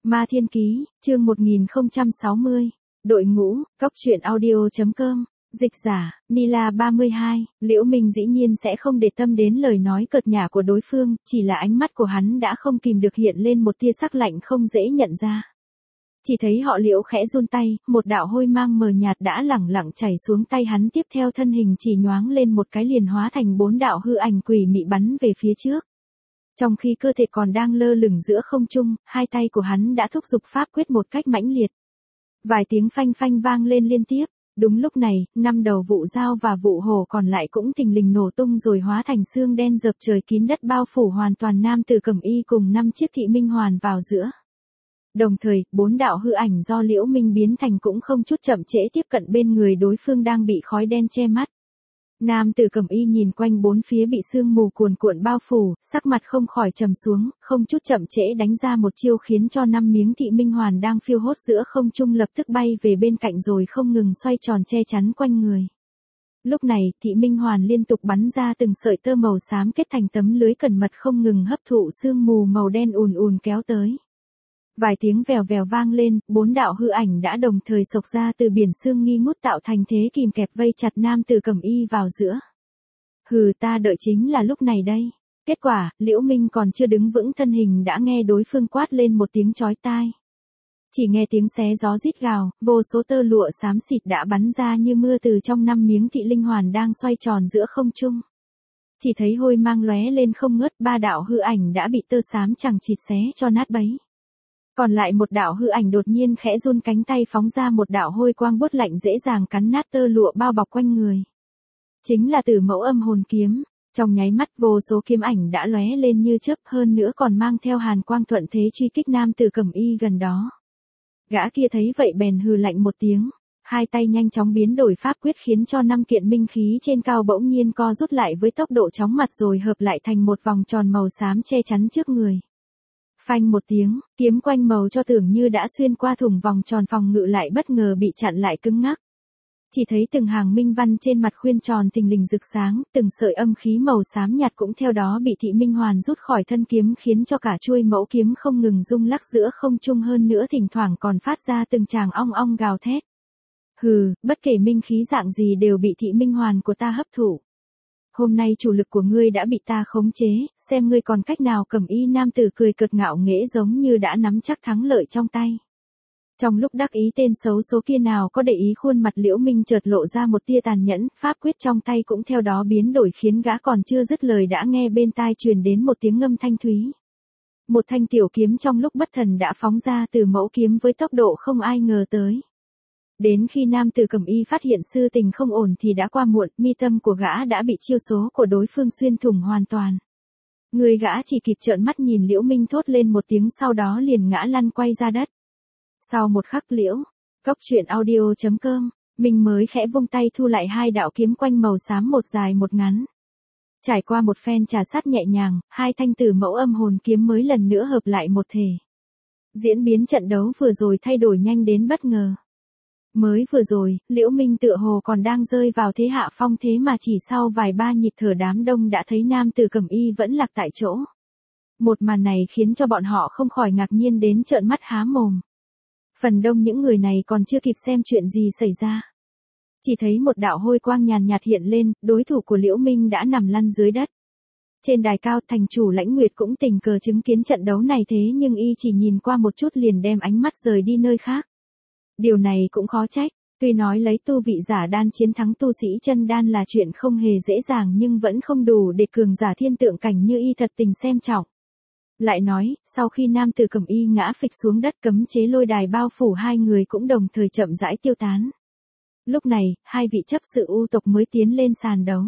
Ma Thiên Ký, chương 1060, đội ngũ, cóc truyện audio.com, dịch giả, Nila 32, Liễu Minh dĩ nhiên sẽ không để tâm đến lời nói cợt nhả của đối phương, chỉ là ánh mắt của hắn đã không kìm được hiện lên một tia sắc lạnh không dễ nhận ra. Chỉ thấy họ Liễu khẽ run tay, một đạo hôi mang mờ nhạt đã lẳng lặng chảy xuống tay hắn, tiếp theo thân hình chỉ nhoáng lên một cái liền hóa thành 4 đạo hư ảnh quỷ mị bắn về phía trước. Trong khi cơ thể còn đang lơ lửng giữa không trung, hai tay của hắn đã thúc giục pháp quyết một cách mãnh liệt. Vài tiếng phanh phanh vang lên liên tiếp. Đúng lúc này, 5 đầu vụ dao và vụ hổ còn lại cũng thình lình nổ tung rồi hóa thành xương đen dập trời kín đất, bao phủ hoàn toàn nam tử cẩm y cùng 5 chiếc thị minh hoàn vào giữa. Đồng thời, 4 đạo hư ảnh do Liễu Minh biến thành cũng không chút chậm trễ tiếp cận bên người đối phương đang bị khói đen che mắt. Nam tử cẩm y nhìn quanh bốn phía bị sương mù cuồn cuộn bao phủ, sắc mặt không khỏi trầm xuống, không chút chậm trễ đánh ra một chiêu khiến cho 5 miếng thị minh hoàn đang phiêu hốt giữa không trung lập tức bay về bên cạnh rồi không ngừng xoay tròn che chắn quanh người. Lúc này, thị minh hoàn liên tục bắn ra từng sợi tơ màu xám kết thành tấm lưới cẩn mật không ngừng hấp thụ sương mù màu đen ùn ùn kéo tới. Vài tiếng vèo vèo vang lên, 4 đạo hư ảnh đã đồng thời xộc ra từ biển sương nghi ngút tạo thành thế kìm kẹp vây chặt nam tử cẩm y vào giữa. Hừ, ta đợi chính là lúc này đây. Kết quả, Liễu Minh còn chưa đứng vững thân hình đã nghe đối phương quát lên một tiếng chói tai. Chỉ nghe tiếng xé gió rít gào, vô số tơ lụa xám xịt đã bắn ra như mưa từ trong 5 miếng thị linh hoàn đang xoay tròn giữa không trung. Chỉ thấy hôi mang lóe lên không ngớt, 3 đạo hư ảnh đã bị tơ xám chẳng chịt xé cho nát bấy. Còn lại một đạo hư ảnh đột nhiên khẽ run cánh tay phóng ra một đạo hôi quang buốt lạnh dễ dàng cắn nát tơ lụa bao bọc quanh người. Chính là Tử Mẫu Âm Hồn Kiếm, trong nháy mắt vô số kiếm ảnh đã lóe lên như chớp, hơn nữa còn mang theo hàn quang thuận thế truy kích nam tử cẩm y gần đó. Gã kia thấy vậy bèn hừ lạnh một tiếng, hai tay nhanh chóng biến đổi pháp quyết khiến cho 5 kiện minh khí trên cao bỗng nhiên co rút lại với tốc độ chóng mặt rồi hợp lại thành một vòng tròn màu xám che chắn trước người. Phanh một tiếng, kiếm quanh màu cho tưởng như đã xuyên qua thủng vòng tròn phòng ngự lại bất ngờ bị chặn lại cứng ngắc. Chỉ thấy từng hàng minh văn trên mặt khuyên tròn thình lình rực sáng, từng sợi âm khí màu xám nhạt cũng theo đó bị thị minh hoàn rút khỏi thân kiếm khiến cho cả chuôi mẫu kiếm không ngừng rung lắc giữa không trung, hơn nữa thỉnh thoảng còn phát ra từng tràng ong ong gào thét. Hừ, bất kể minh khí dạng gì đều bị thị minh hoàn của ta hấp thụ. Hôm nay chủ lực của ngươi đã bị ta khống chế, xem ngươi còn cách nào. Cẩm y nam tử cười cợt ngạo nghễ giống như đã nắm chắc thắng lợi trong tay. Trong lúc đắc ý tên xấu số kia nào có để ý khuôn mặt Liễu Minh chợt lộ ra một tia tàn nhẫn, pháp quyết trong tay cũng theo đó biến đổi khiến gã còn chưa dứt lời đã nghe bên tai truyền đến một tiếng ngâm thanh thúy. Một thanh tiểu kiếm trong lúc bất thần đã phóng ra từ mẫu kiếm với tốc độ không ai ngờ tới. Đến khi nam tử cẩm y phát hiện sự tình không ổn thì đã qua muộn, mi tâm của gã đã bị chiêu số của đối phương xuyên thủng hoàn toàn. Người gã chỉ kịp trợn mắt nhìn Liễu Minh thốt lên một tiếng, sau đó liền ngã lăn quay ra đất. Sau một khắc cóc truyện audio.com, mình mới khẽ vung tay thu lại 2 đạo kiếm quanh màu xám, một dài một ngắn. Trải qua một phen trà sát nhẹ nhàng, 2 thanh Tử Mẫu Âm Hồn Kiếm mới lần nữa hợp lại một thể. Diễn biến trận đấu vừa rồi thay đổi nhanh đến bất ngờ. Mới vừa rồi, Liễu Minh tựa hồ còn đang rơi vào thế hạ phong, thế mà chỉ sau vài ba nhịp thở đám đông đã thấy nam tử cẩm y vẫn lạc tại chỗ. Một màn này khiến cho bọn họ không khỏi ngạc nhiên đến trợn mắt há mồm. Phần đông những người này còn chưa kịp xem chuyện gì xảy ra. Chỉ thấy một đạo hôi quang nhàn nhạt hiện lên, đối thủ của Liễu Minh đã nằm lăn dưới đất. Trên đài cao, thành chủ Lãnh Nguyệt cũng tình cờ chứng kiến trận đấu này, thế nhưng y chỉ nhìn qua một chút liền đem ánh mắt rời đi nơi khác. Điều này cũng khó trách, tuy nói lấy tu vị giả đan chiến thắng tu sĩ chân đan là chuyện không hề dễ dàng nhưng vẫn không đủ để cường giả thiên tượng cảnh như y thật tình xem trọng. Lại nói, sau khi nam tử cẩm y ngã phịch xuống đất, cấm chế lôi đài bao phủ hai người cũng đồng thời chậm rãi tiêu tán. Lúc này, 2 vị chấp sự U tộc mới tiến lên sàn đấu.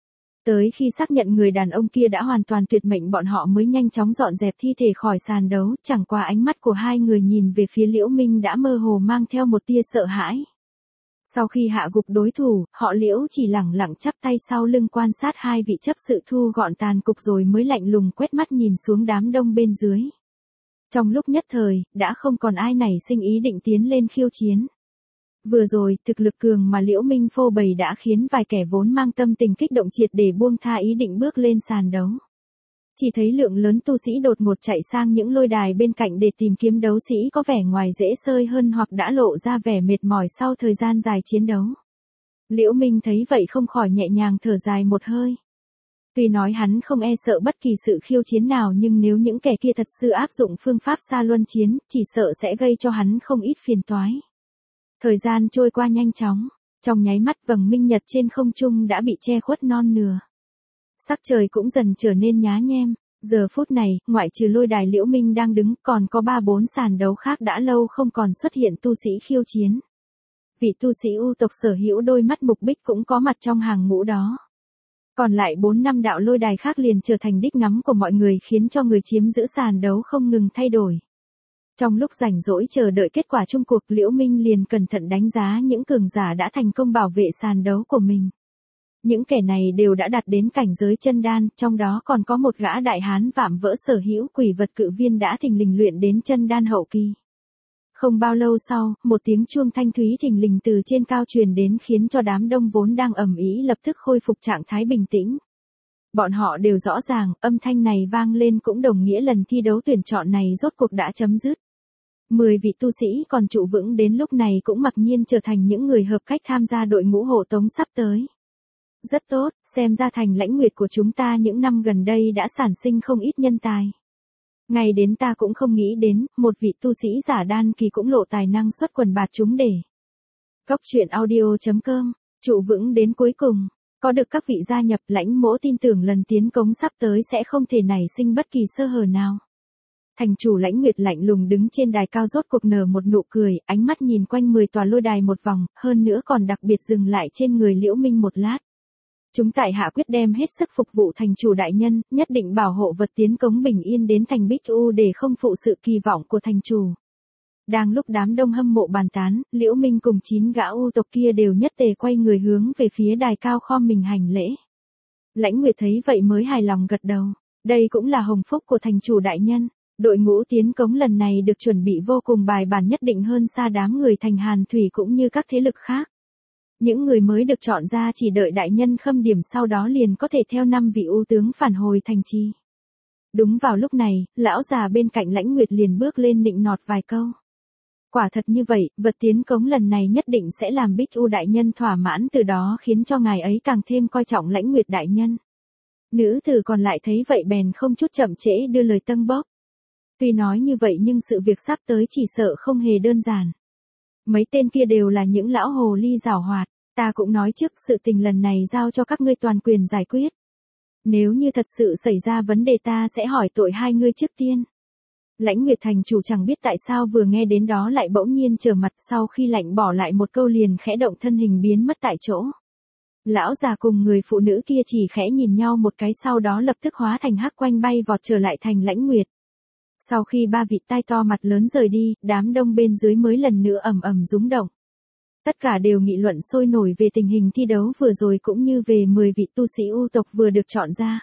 Tới khi xác nhận người đàn ông kia đã hoàn toàn tuyệt mệnh, bọn họ mới nhanh chóng dọn dẹp thi thể khỏi sàn đấu, chẳng qua ánh mắt của 2 người nhìn về phía Liễu Minh đã mơ hồ mang theo một tia sợ hãi. Sau khi hạ gục đối thủ, họ Liễu chỉ lẳng lặng chắp tay sau lưng quan sát 2 vị chấp sự thu gọn tàn cục rồi mới lạnh lùng quét mắt nhìn xuống đám đông bên dưới. Trong lúc nhất thời, đã không còn ai nảy sinh ý định tiến lên khiêu chiến. Vừa rồi, thực lực cường mà Liễu Minh phô bày đã khiến vài kẻ vốn mang tâm tình kích động triệt để buông tha ý định bước lên sàn đấu. Chỉ thấy lượng lớn tu sĩ đột ngột chạy sang những lôi đài bên cạnh để tìm kiếm đấu sĩ có vẻ ngoài dễ sơi hơn hoặc đã lộ ra vẻ mệt mỏi sau thời gian dài chiến đấu. Liễu Minh thấy vậy không khỏi nhẹ nhàng thở dài một hơi. Tuy nói hắn không e sợ bất kỳ sự khiêu chiến nào nhưng nếu những kẻ kia thật sự áp dụng phương pháp xa luân chiến, chỉ sợ sẽ gây cho hắn không ít phiền toái. Thời gian trôi qua nhanh chóng, trong nháy mắt vầng minh nhật trên không trung đã bị che khuất non nửa. Sắc trời cũng dần trở nên nhá nhem, giờ phút này, ngoại trừ lôi đài Liễu Minh đang đứng còn có 3-4 sàn đấu khác đã lâu không còn xuất hiện tu sĩ khiêu chiến. Vị tu sĩ U tộc sở hữu đôi mắt mục bích cũng có mặt trong hàng ngũ đó. Còn lại 4-5 đạo lôi đài khác liền trở thành đích ngắm của mọi người khiến cho người chiếm giữ sàn đấu không ngừng thay đổi. Trong lúc rảnh rỗi chờ đợi kết quả chung cuộc Liễu Minh liền cẩn thận đánh giá những cường giả đã thành công bảo vệ sàn đấu của mình. Những kẻ này đều đã đạt đến cảnh giới chân đan, trong đó còn có một gã đại hán vạm vỡ sở hữu quỷ vật cự viên đã thình lình luyện đến chân đan hậu kỳ. Không bao lâu sau, một tiếng chuông thanh thúy thình lình từ trên cao truyền đến khiến cho đám đông vốn đang ầm ĩ lập tức khôi phục trạng thái bình tĩnh. Bọn họ đều rõ ràng, âm thanh này vang lên cũng đồng nghĩa lần thi đấu tuyển chọn này rốt cuộc đã chấm dứt. 10 vị tu sĩ còn trụ vững đến lúc này cũng mặc nhiên trở thành những người hợp cách tham gia đội ngũ hộ tống sắp tới. Rất tốt, xem ra thành Lãnh Nguyệt của chúng ta những năm gần đây đã sản sinh không ít nhân tài. Ngay đến ta cũng không nghĩ đến, một vị tu sĩ giả đan kỳ cũng lộ tài năng xuất quần bạt chúng để. Cốc truyện audio.com, trụ vững đến cuối cùng, có được các vị gia nhập Lãnh Mỗ tin tưởng lần tiến cống sắp tới sẽ không thể nảy sinh bất kỳ sơ hở nào. Thành chủ Lãnh Nguyệt lạnh lùng đứng trên đài cao rốt cuộc nở một nụ cười, ánh mắt nhìn quanh 10 tòa lôi đài một vòng, hơn nữa còn đặc biệt dừng lại trên người Liễu Minh một lát. Chúng tại hạ quyết đem hết sức phục vụ thành chủ đại nhân, nhất định bảo hộ vật tiến cống bình yên đến thành Bích U để không phụ sự kỳ vọng của thành chủ. Đang lúc đám đông hâm mộ bàn tán, Liễu Minh cùng 9 gã U tộc kia đều nhất tề quay người hướng về phía đài cao khom mình hành lễ. Lãnh Nguyệt thấy vậy mới hài lòng gật đầu. Đây cũng là hồng phúc của thành chủ đại nhân. Đội ngũ tiến cống lần này được chuẩn bị vô cùng bài bản nhất định hơn xa đám người thành Hàn Thủy cũng như các thế lực khác. Những người mới được chọn ra chỉ đợi đại nhân khâm điểm sau đó liền có thể theo 5 vị ưu tướng phản hồi thành trì. Đúng vào lúc này, lão già bên cạnh Lãnh Nguyệt liền bước lên nịnh nọt vài câu. Quả thật như vậy, vật tiến cống lần này nhất định sẽ làm Bích U đại nhân thỏa mãn từ đó khiến cho ngài ấy càng thêm coi trọng Lãnh Nguyệt đại nhân. Nữ tử còn lại thấy vậy bèn không chút chậm trễ đưa lời tâng bốc. Tuy nói như vậy nhưng sự việc sắp tới chỉ sợ không hề đơn giản. Mấy tên kia đều là những lão hồ ly giảo hoạt, ta cũng nói trước sự tình lần này giao cho các ngươi toàn quyền giải quyết. Nếu như thật sự xảy ra vấn đề ta sẽ hỏi tội hai ngươi trước tiên. Lãnh Nguyệt thành chủ chẳng biết tại sao vừa nghe đến đó lại bỗng nhiên trở mặt sau khi lạnh bỏ lại một câu liền khẽ động thân hình biến mất tại chỗ. Lão già cùng người phụ nữ kia chỉ khẽ nhìn nhau một cái sau đó lập tức hóa thành hắc quanh bay vọt trở lại thành Lãnh Nguyệt. Sau khi ba vị tai to mặt lớn rời đi, đám đông bên dưới mới lần nữa ầm ầm rúng động. Tất cả đều nghị luận sôi nổi về tình hình thi đấu vừa rồi cũng như về 10 vị tu sĩ U tộc vừa được chọn ra.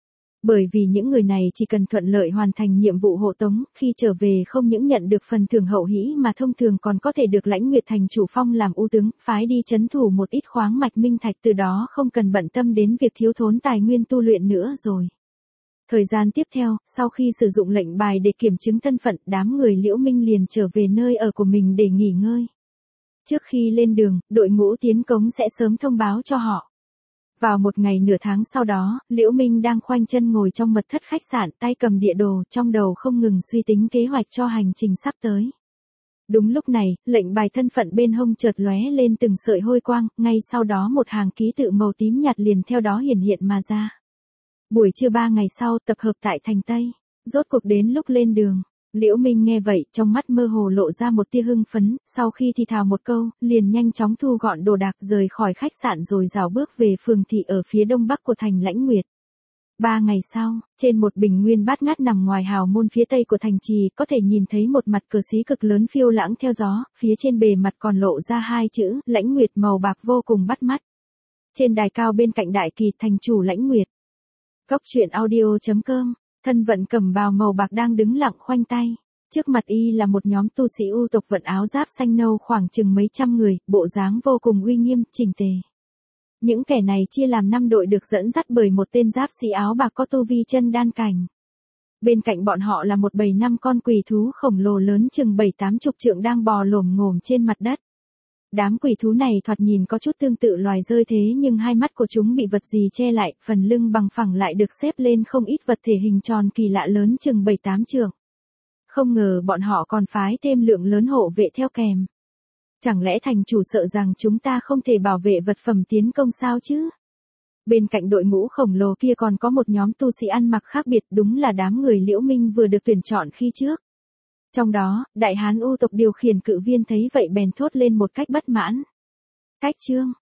Bởi vì những người này chỉ cần thuận lợi hoàn thành nhiệm vụ hộ tống, khi trở về không những nhận được phần thưởng hậu hĩ mà thông thường còn có thể được Lãnh Nguyệt thành chủ phong làm ưu tướng, phái đi trấn thủ một ít khoáng mạch minh thạch từ đó không cần bận tâm đến việc thiếu thốn tài nguyên tu luyện nữa rồi. Thời gian tiếp theo, sau khi sử dụng lệnh bài để kiểm chứng thân phận, đám người Liễu Minh liền trở về nơi ở của mình để nghỉ ngơi. Trước khi lên đường, đội ngũ tiến cống sẽ sớm thông báo cho họ. Vào một ngày nửa tháng sau đó, Liễu Minh đang khoanh chân ngồi trong mật thất khách sạn, tay cầm địa đồ, trong đầu không ngừng suy tính kế hoạch cho hành trình sắp tới. Đúng lúc này, lệnh bài thân phận bên hông chợt lóe lên từng sợi hôi quang, ngay sau đó một hàng ký tự màu tím nhạt liền theo đó hiển hiện mà ra. Buổi trưa 3 ngày sau, tập hợp tại thành Tây. Rốt cuộc đến lúc lên đường. Liễu Minh nghe vậy, trong mắt mơ hồ lộ ra một tia hưng phấn, sau khi thì thào một câu, liền nhanh chóng thu gọn đồ đạc rời khỏi khách sạn rồi rảo bước về phường thị ở phía đông bắc của thành Lãnh Nguyệt. 3 ngày sau, trên một bình nguyên bát ngát nằm ngoài hào môn phía tây của thành trì, có thể nhìn thấy một mặt cờ xí cực lớn phiêu lãng theo gió, phía trên bề mặt còn lộ ra hai chữ, Lãnh Nguyệt màu bạc vô cùng bắt mắt. Trên đài cao bên cạnh đại kỳ thành chủ Lãnh Nguyệt. Cốc truyện audio.com, thân vận cẩm bào màu bạc đang đứng lặng khoanh tay. Trước mặt y là một nhóm tu sĩ U tộc vận áo giáp xanh nâu khoảng chừng mấy trăm người, bộ dáng vô cùng uy nghiêm, chỉnh tề. Những kẻ này chia làm 5 đội được dẫn dắt bởi một tên giáp sĩ áo bạc có tu vi chân đan cảnh. Bên cạnh bọn họ là một bầy 5 con quỷ thú khổng lồ lớn chừng 7-80 trượng đang bò lổm ngổm trên mặt đất. Đám quỷ thú này thoạt nhìn có chút tương tự loài rơi thế nhưng hai mắt của chúng bị vật gì che lại, phần lưng bằng phẳng lại được xếp lên không ít vật thể hình tròn kỳ lạ lớn chừng 7-8 trượng. Không ngờ bọn họ còn phái thêm lượng lớn hộ vệ theo kèm. Chẳng lẽ thành chủ sợ rằng chúng ta không thể bảo vệ vật phẩm tiến công sao chứ? Bên cạnh đội ngũ khổng lồ kia còn có một nhóm tu sĩ ăn mặc khác biệt, đúng là đám người Liễu Minh vừa được tuyển chọn khi trước. Trong đó, đại hán U tộc điều khiển cự viên thấy vậy bèn thốt lên một cách bất mãn. Cách chương